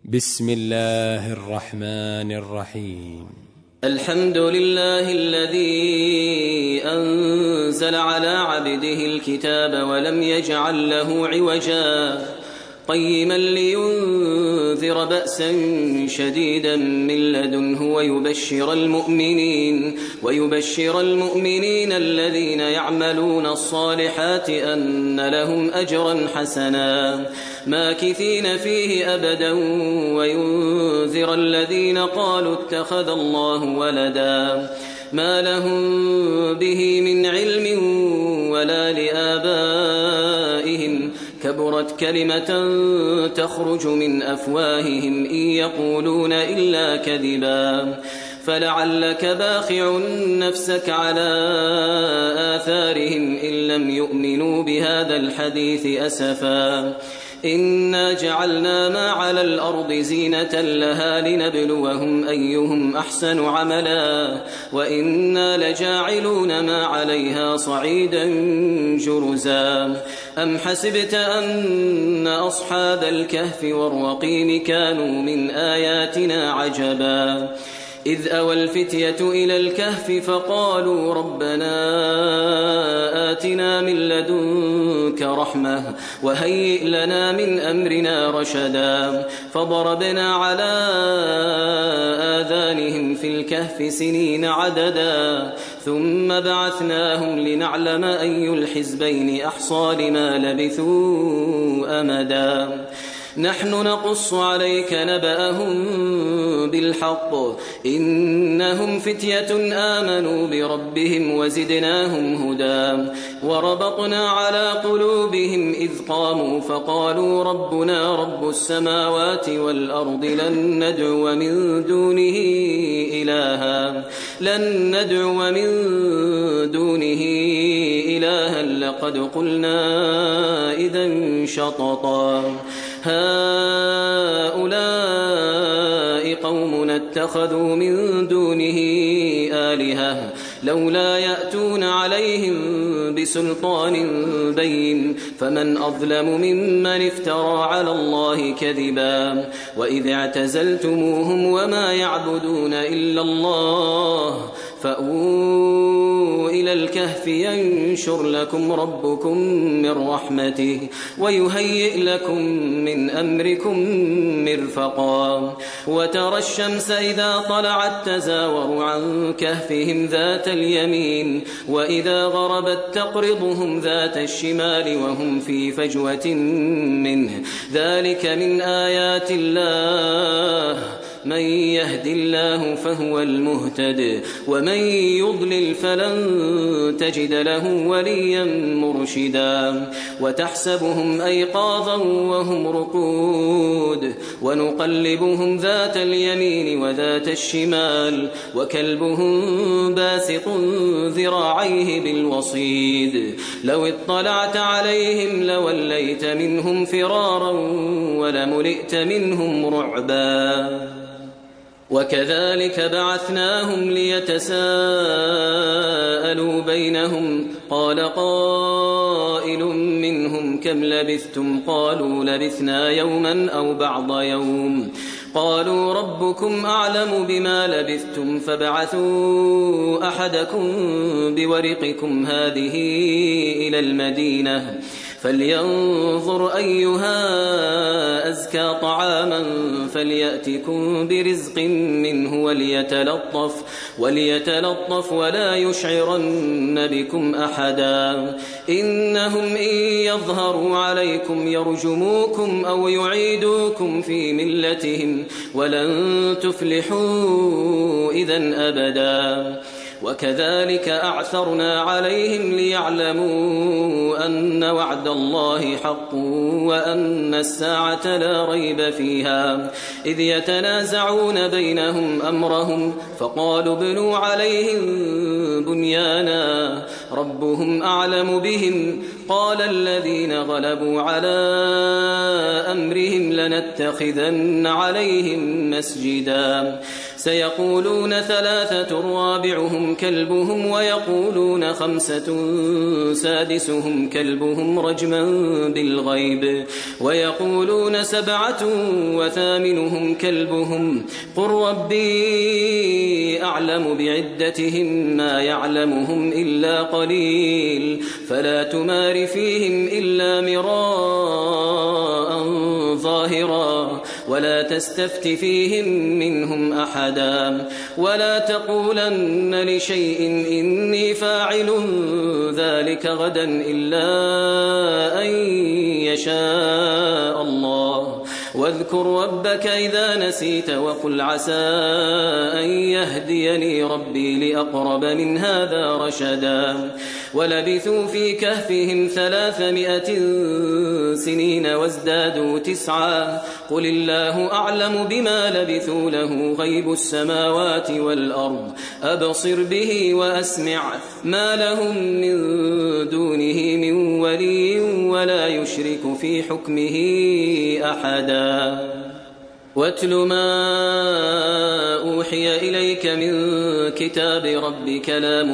بسم الله الرحمن الرحيم. الحمد لله الذي أنزل على عبده الكتاب ولم يجعل له عوجا قيما لينذر بأسا شديدا من لدنه ويبشر المؤمنين الذين يعملون الصالحات أن لهم أجرا حسنا ماكثين فيه أبدا وينذر الذين قالوا اتخذ الله ولدا ما لهم به من علم ولا لآبائهم كبرت كلمة تخرج من أفواههم إن يقولون إلا كذبا فلعلك باخع نفسك على آثارهم إن لم يؤمنوا بهذا الحديث أسفا إنا جعلنا ما على الأرض زينة لها لنبلوهم أيهم أحسن عملا وإنا لجاعلون ما عليها صعيدا جرزا أم حسبت أن أصحاب الكهف والرقيم كانوا من آياتنا عجبا إذ أوى الفتية إلى الكهف فقالوا ربنا آتنا من لدنك رحمة وهيئ لنا من أمرنا رشدا فضربنا على آذانهم في الكهف سنين عددا ثم بعثناهم لنعلم أي الحزبين أحصى لما لبثوا أمدا نحن نقص عليك نبأهم بالحق إنهم فتية آمنوا بربهم وزدناهم هدى وربطنا على قلوبهم إذ قاموا فقالوا ربنا رب السماوات والأرض لن ندعو من دونه إلها لقد قلنا إذا شططا هؤلاء قومنا اتخذوا من دونه آلهة لولا يأتون عليهم بسلطان بين فمن أظلم ممن افترى على الله كذبا وإذ اعتزلتموهم وما يعبدون إلا الله فأووا إلى الكهف ينشر لكم ربكم من رحمته ويهيئ لكم من أمركم مرفقا وترى الشمس إذا طلعت تزاور عن كهفهم ذات اليمين وإذا غربت تقرضهم ذات الشمال وهم في فجوة منه ذلك من آيات الله من يهد الله فهو المهتد ومن يضلل فلن تجد له وليا مرشدا وتحسبهم أيقاظا وهم رقود ونقلبهم ذات اليمين وذات الشمال وكلبهم باسط ذراعيه بالوصيد لو اطلعت عليهم لوليت منهم فرارا ولملئت منهم رعبا وكذلك بعثناهم ليتساءلوا بينهم قال قائل منهم كم لبثتم قالوا لبثنا يوما أو بعض يوم قالوا ربكم أعلم بما لبثتم فابعثوا أحدكم بورقكم هذه إلى المدينة فلينظر أيها أزكى طعاما فليأتكم برزق منه وليتلطف ولا يشعرن بكم أحدا إنهم إن يظهروا عليكم يرجموكم أو يعيدوكم في ملتهم ولن تفلحوا إذن أبدا وكذلك أعثرنا عليهم ليعلموا أن وعد الله حق وأن الساعة لا ريب فيها إذ يتنازعون بينهم أمرهم فقالوا ابنوا عليهم بنيانا ربهم أعلم بهم قال الذين غلبوا على أمرهم لنتخذن عليهم مسجدا سيقولون 3 رابعهم كلبهم ويقولون 5 سادسهم كلبهم رجما بالغيب ويقولون 7 وثامنهم كلبهم قل ربي أعلم بعدتهم ما يعلمهم إلا قليل فلا تمار فيهم إلا مراء ظاهرا ولا تستفت فيهم منهم أحدا ولا تقولن لشيء إني فاعل ذلك غدا إلا أن يشاء الله واذكر ربك إذا نسيت وقل عسى أن يهديني ربي لأقرب من هذا رشدا ولبثوا في كهفهم 300 سنين وازدادوا 9 قل الله أعلم بما لبثوا له غيب السماوات والأرض أبصر به وأسمع ما لهم من دونه من ولي ولا يشرك في حكمه أحدا واتل ما أوحي إليك من كتاب ربك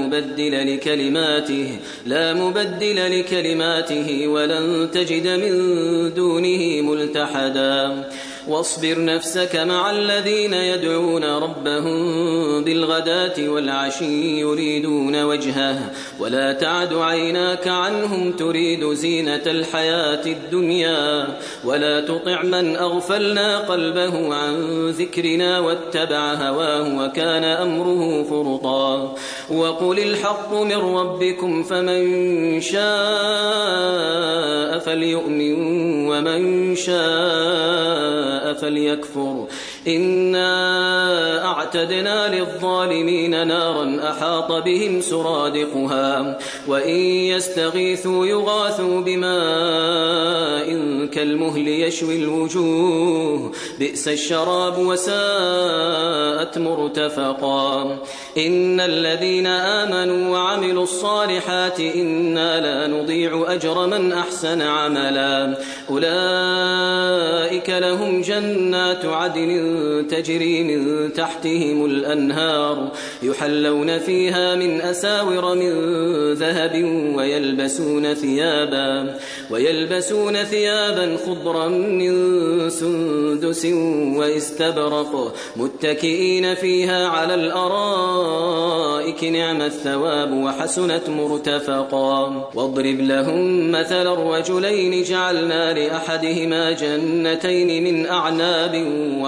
لا مبدل لكلماته ولن تجد من دونه ملتحدا واصبر نفسك مع الذين يدعون ربهم بالغداة والعشي يريدون وجهه ولا تعد عيناك عنهم تريد زينة الحياة الدنيا ولا تطع من أغفلنا قلبه عن ذكرنا واتبع هواه وكان أمره فرطا وقل الحق من ربكم فمن شاء فليؤمن ومن شاء فليكفر إنا أعتدنا للظالمين نارا أحاط بهم سرادقها وإن يستغيثوا يغاثوا بماء كالمهل يشوي الوجوه بئس الشراب وساءت مرتفقا إن الذين آمنوا وعملوا الصالحات إنا لا نضيع أجر من أحسن عملا أولئك لهم جنات عدن تجري من تحتهم الأنهار يحلون فيها من أساور من ذهب ويلبسون ثيابا خضرا من سندس واستبرق متكئين فيها على الأرائك نعم الثواب وحسنت مرتفقا واضرب لهم مثل الرجلين جعلنا لأحدهما جنتين من أعناب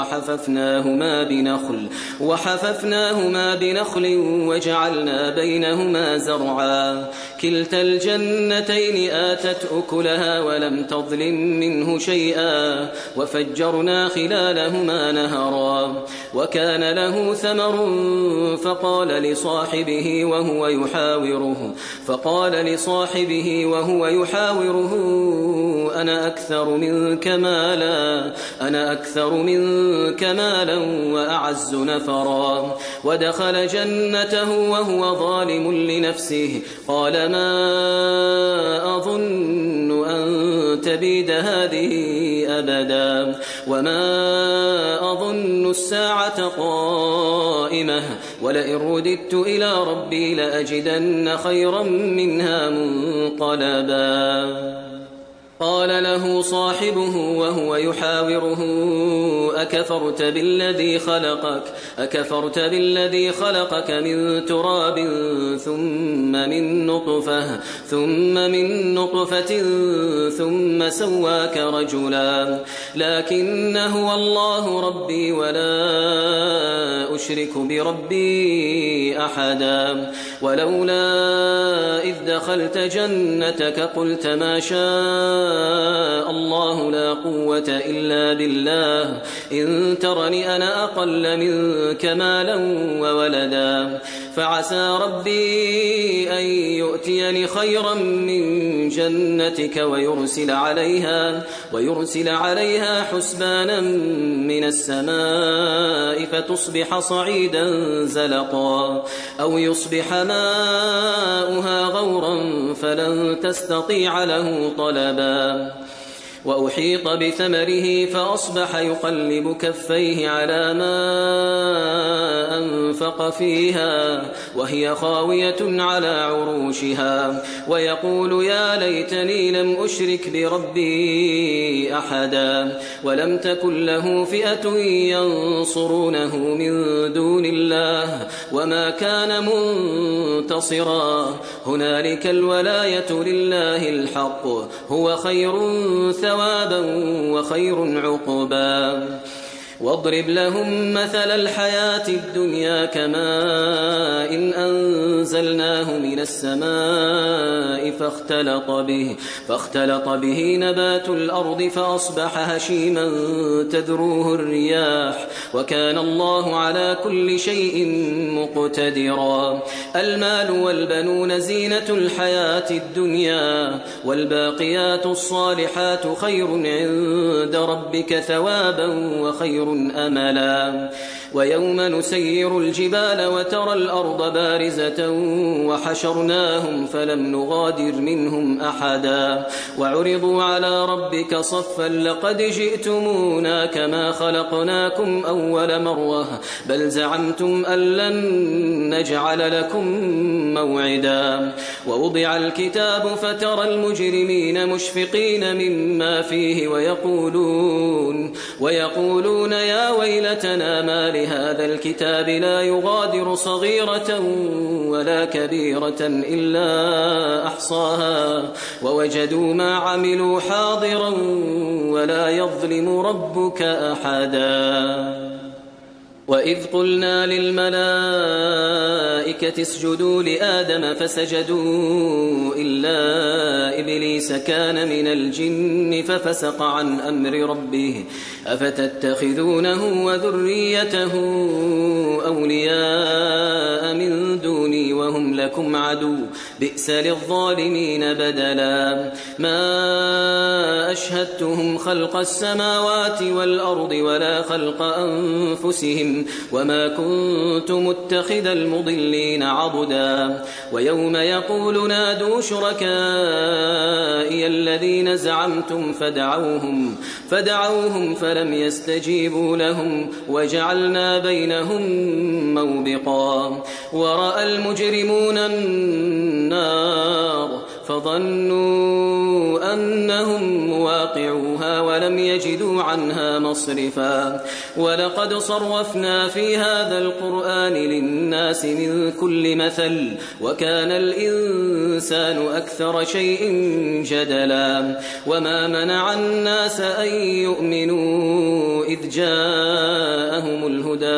وحففناهما بنخل وجعلنا بينهما زرعا كلتا الجنتين آتت أكلها ولم تظلم منه شيئا وفجرنا خلالهما نهرا وكان له ثمر فقال لصاحبه وهو يحاوره أنا أكثر منك مالا وأعز نفرا ودخل جنته وهو ظالم لنفسه قال ما أظن أن تبيد هذه أبدا وما أظن الساعة قائمة ولئن رددت إلى ربي لأجدن خيرا منها منقلبا قال له صاحبه وهو يحاوره أكفرت بالذي خلقك من تراب ثم من نطفة ثم سواك رجلا لكن هو الله ربي ولا أشرك بربي أحدا ولولا إذ دخلت جنتك قلت ما شاء الله لا قوة إلا بالله إن ترني أنا أقل منك مالا وولدا فعسى ربي أن يؤتيني خيرا من جنتك ويرسل عليها حسبانا من السماء فتصبح صعيدا زلقا أو يصبح ماؤها غورا فلن تستطيع له طلبا وأحيط بثمره فأصبح يقلب كفيه على ما أنفق فيها وهي خاوية على عروشها ويقول يا ليتني لم أشرك بربي أحدا ولم تكن له فئة ينصرونه من دون الله وما كان منتصرا هنالك الولاية لله الحق هو خير ثوابا وخير عقبا واضرب لهم مثل الحياة الدنيا كماء إن أنزلناه من السماء فاختلط به نبات الأرض فأصبح هشيما تذروه الرياح وكان الله على كل شيء مقتدرا المال والبنون زينة الحياة الدنيا والباقيات الصالحات خير عند ربك ثوابا وخير أملا ويوم نسير الجبال وترى الأرض بارزة وحشرناهم فلم نغادر منهم أحدا وعرضوا على ربك صفا لقد جئتمونا كما خلقناكم أول مرة بل زعمتم أن لن نجعل لكم موعدا ووضع الكتاب فترى المجرمين مشفقين مما فيه ويقولون يا ويلتنا ما لهذا الكتاب لا يغادر صغيرة ولا كبيرة إلا أحصاها ووجدوا ما عملوا حاضرا ولا يظلم ربك أحدا وإذ قلنا للملائكة اسجدوا لآدم فسجدوا إلا إبليس كان من الجن ففسق عن أمر ربه أفتتخذونه وذريته أولياء من دوني وهم لكم عدو بئس للظالمين بدلا ما أشهدتهم خلق السماوات والأرض ولا خلق أنفسهم وما كنت متخذ المضلين عضدا ويوم يقول نادوا شركائي الذين زعمتم فدعوهم فلم يستجيبوا لهم وجعلنا بينهم موبقا ورأى المجرمون النار فظنوا أنهم مواقعوها ولم يجدوا عنها مصرفا ولقد صرفنا في هذا القرآن للناس من كل مثل وكان الإنسان أكثر شيء جدلا وما منع الناس أن يؤمنوا إذ جاءهم الهدى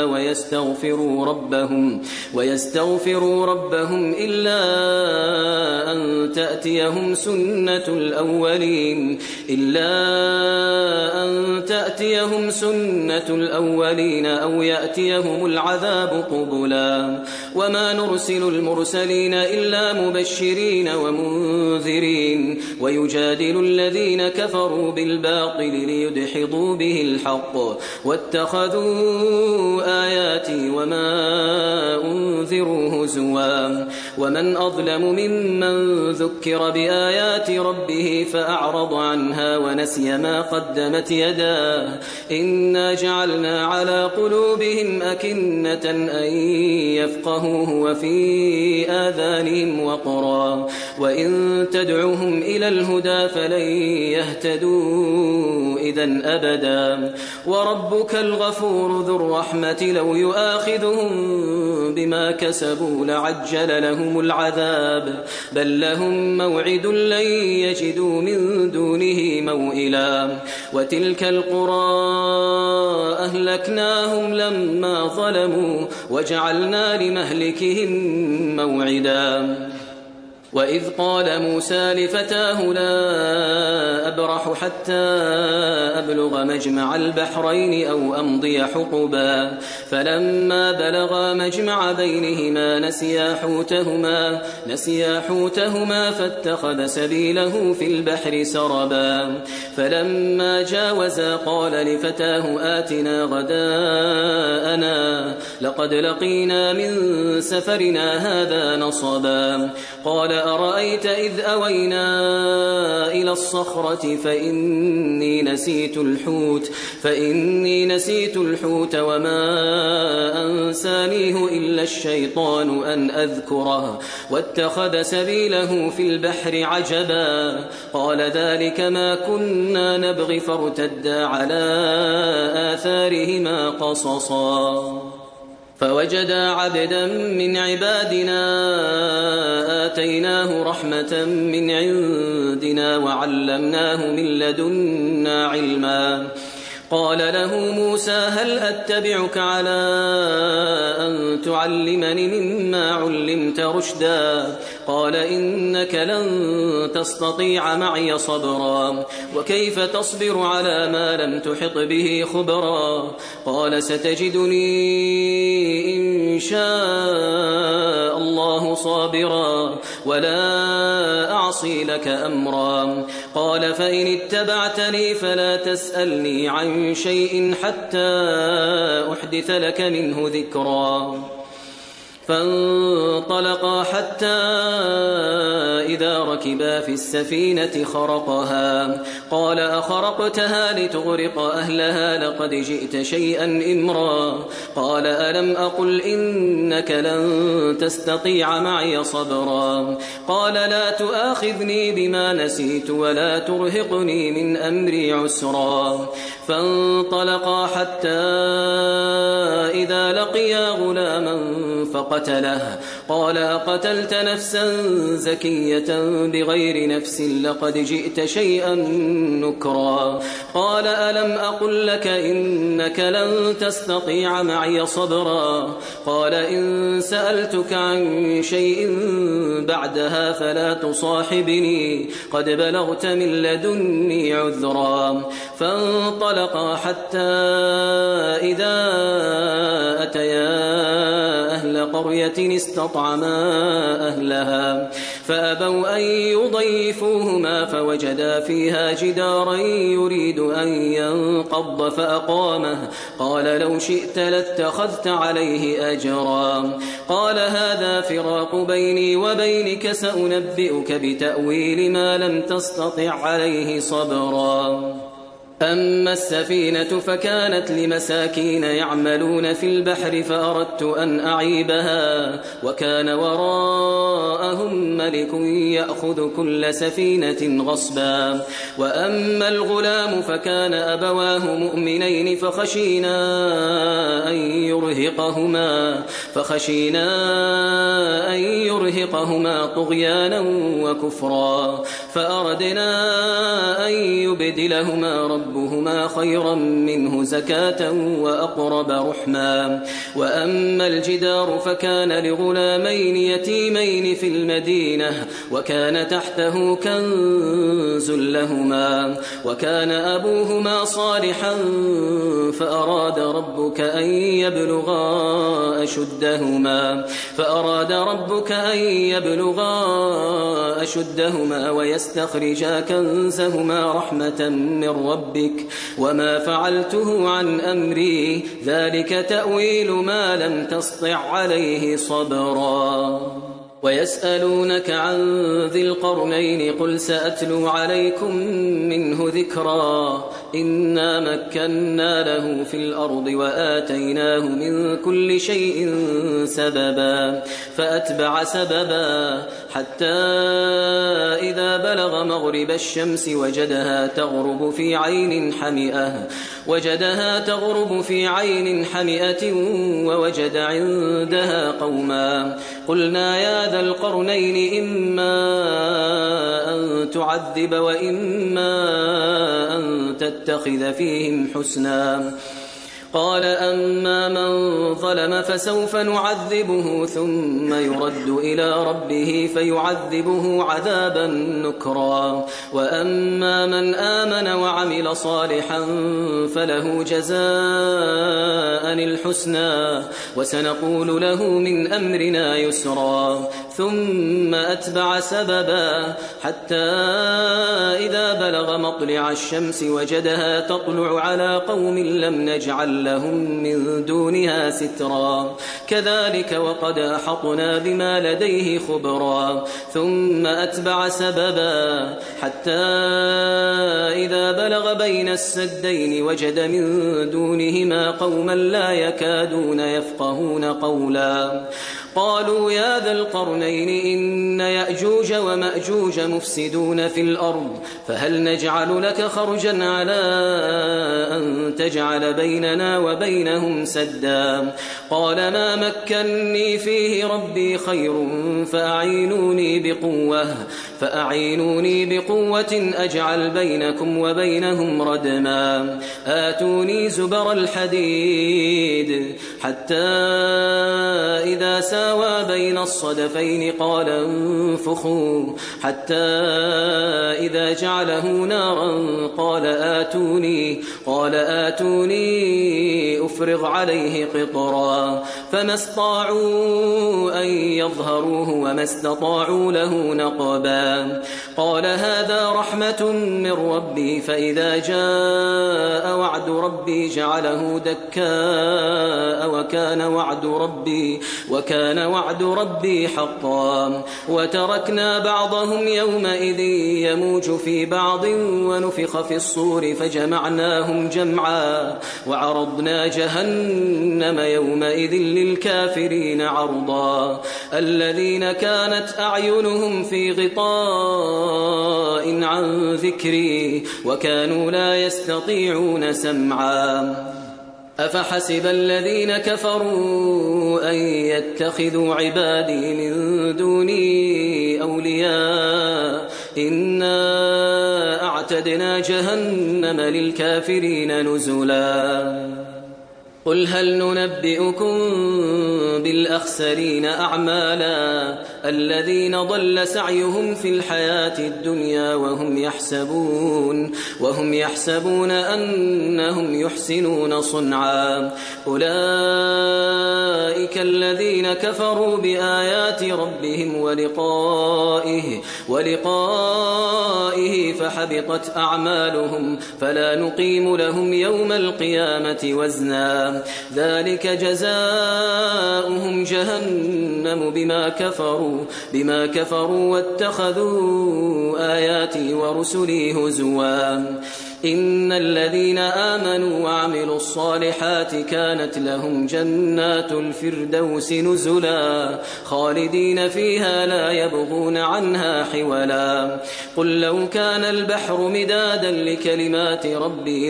ويستغفروا ربهم إلا أن تأتيهم سنة الأولين أو يأتيهم العذاب قبلا وما نرسل المرسلين إلا مبشرين ومنذرين ويجادل الذين كفروا بالباطل ليدحضوا به الحق واتخذوا آياتي وما أنذروا هزوا ومن أظلم ممن ذكر بآيات ربه فأعرض عنها ونسي ما قدمت يداه إنا جعلنا على قلوبهم أكنة أن يفقهوه وفي آذانهم وقرا وإن تدعوهم إلى الهدى فلن يهتدوا إذن أبدا وربك الغفور ذو الرحمة لو يؤاخذهم بما كسبوا لعجل لهم العذاب بل لهم موعد لن يجدوا من دونه موئلا وتلك القرى أهلكناهم لما ظلموا وجعلنا لمهلكهم موعدا وإذ قال موسى لفتاه لا أبرح حتى أبلغ مجمع البحرين أو أمضي حقبا فلما بلغا مجمع بينهما نسيا حوتهما فاتخذ سبيله في البحر سربا فلما جاوزا قال لفتاه آتنا غداءنا لقد لقينا من سفرنا هذا نصبا قال أرأيت إذ أوينا إلى الصخرة فإني نسيت الحوت وما أنسانيه إلا الشيطان أن أذكره واتخذ سبيله في البحر عجبا قال ذلك ما كنا نبغي فارتدا على آثارهما قصصا فوجدا عبدا من عبادنا آتيناه رحمة من عندنا وعلمناه من لدنا علما قال له موسى هل أتبعك على أن تعلمني مما علمت رشدا قال إنك لن تستطيع معي صبرا وكيف تصبر على ما لم تحط به خبرا قال ستجدني إن شاء الله صابرا ولا أعصي لك أمرا قال فإن اتبعتني فلا تسألني عن شيء حتى أحدث لك منه ذكرا فانطلقا حتى إذا ركبا في السفينة خرقها قال أخرقتها لتغرق أهلها لقد جئت شيئا إمرا قال ألم أقل إنك لن تستطيع معي صبرا قال لا تؤاخذني بما نسيت ولا ترهقني من أمري عسرا فانطلقا حتى إذا لقيا غلاما فقتله قال أقتلت نفسا زكية بغير نفس لقد جئت شيئا نكرا قال ألم أقل لك إنك لن تستطيع معي صبرا قال إن سألتك عن شيء بعدها فلا تصاحبني قد بلغت من لدني عذرا فانطلقا حتى إذا أتيا أهل قرية استطعما أهلها فأبوا أن يضيفوهما فوجدا فيها جدارا يريد أن ينقض فأقامه قال لو شئت لاتخذت عليه أجرا قال هذا فراق بيني وبينك سأنبئك بتأويل ما لم تستطع عليه صبرا أما السفينة فكانت لمساكين يعملون في البحر فأردت أن أعيبها وكان وراءهم ملك يأخذ كل سفينة غصبا وأما الغلام فكان أبواه مؤمنين فخشينا أن يرهقهما طغيانا وكفرا فأردنا أن يبدلهما ربهما خيرا منه زكاة وأقرب رحما وأما الجدار فكان لغلامين يتيمين في المدينة وكان تحته كنز لهما وكان أبوهما صالحا فأراد ربك أن يبلغا أشدهما ويستخرجا كنزهما رحمة من ربك وما فعلته عن أمري ذلك تأويل ما لم تسطع عليه صبرا ويسألونك عن ذي القرنين قل سأتلو عليكم منه ذكرا إنا مكنا له في الأرض وآتيناه من كل شيء سببا فأتبع سببا حتى إذا بلغ مغرب الشمس وجدها تغرب في عين حمئة ووجد عندها قوما قلنا يا ذا القرنين إما أن تعذب وإما أن تتخذ فيهم حسنا قال أما من ظلم فسوف نعذبه ثم يرد إلى ربه فيعذبه عذابا نكرا وأما من آمن وعمل صالحا فله جزاء الحسنى وسنقول له من أمرنا يسرا ثم أتبع سببا حتى إذا بلغ مطلع الشمس وجدها تطلع على قوم لم نجعل لهم من دونها سترا كذلك وقد أحطنا بما لديه خبرا ثم أتبع سببا حتى إذا بلغ بين السدين وجد من دونهما قوما لا يكادون يفقهون قولا قالوا يا ذا القرنين إن يأجوج ومأجوج مفسدون في الأرض فهل نجعل لك خرجا على أن تجعل بيننا وبينهم سدا قال ما مكني فيه ربي خير فأعينوني بقوة أجعل بينكم وبينهم ردما آتوني زبر الحديد حتى إذا ساوى بين الصدفين قال انفخوا حتى إذا جعله نارا قال آتوني أفرغ عليه قطرا فما استطاعوا أن يظهروه وما استطاعوا له نقبا قال هذا رحمة من ربي فإذا جاء وعد ربي جعله دكاء وكان وعد ربي حقا وتركنا بعضهم يومئذ يموج في بعض ونفخ في الصور فجمعناهم جمعا وعرضنا جهنم يومئذ للكافرين عرضا الذين كانت أعينهم في غطاء عن ذكري وكانوا لا يستطيعون سمعا أفحسب الذين كفروا أن يتخذوا عبادي من دوني أولياء إنا أعتدنا جهنم للكافرين نزلا قل هل ننبئكم بالأخسرين أعمالا الذين ضل سعيهم في الحياة الدنيا وهم يحسبون أنهم يحسنون صنعا أولئك الذين كفروا بآيات ربهم ولقائه فحبطت أعمالهم فلا نقيم لهم يوم القيامة وزنا ذلك جزاؤهم جهنم بما كفروا واتخذوا آياتي ورسلي هزوا إن الذين آمنوا وعملوا الصالحات كانت لهم جنات الفردوس نزلا خالدين فيها لا يبغون عنها حولا قل لو كان البحر مدادا لكلمات ربي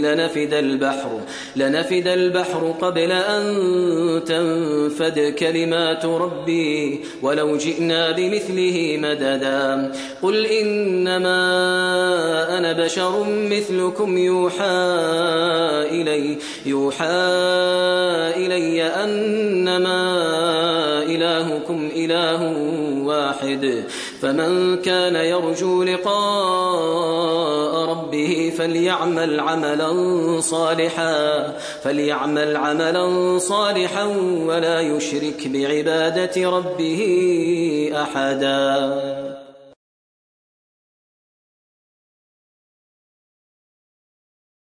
لنفد البحر قبل أن تنفد كلمات ربي ولو جئنا بمثله مددا قل إنما أنا بشر مثلكم يوحى إلي أنما إلهكم إله واحد فمن كان يرجو لقاء ربه فليعمل عملا صالحا ولا يشرك بعبادة ربه أحدا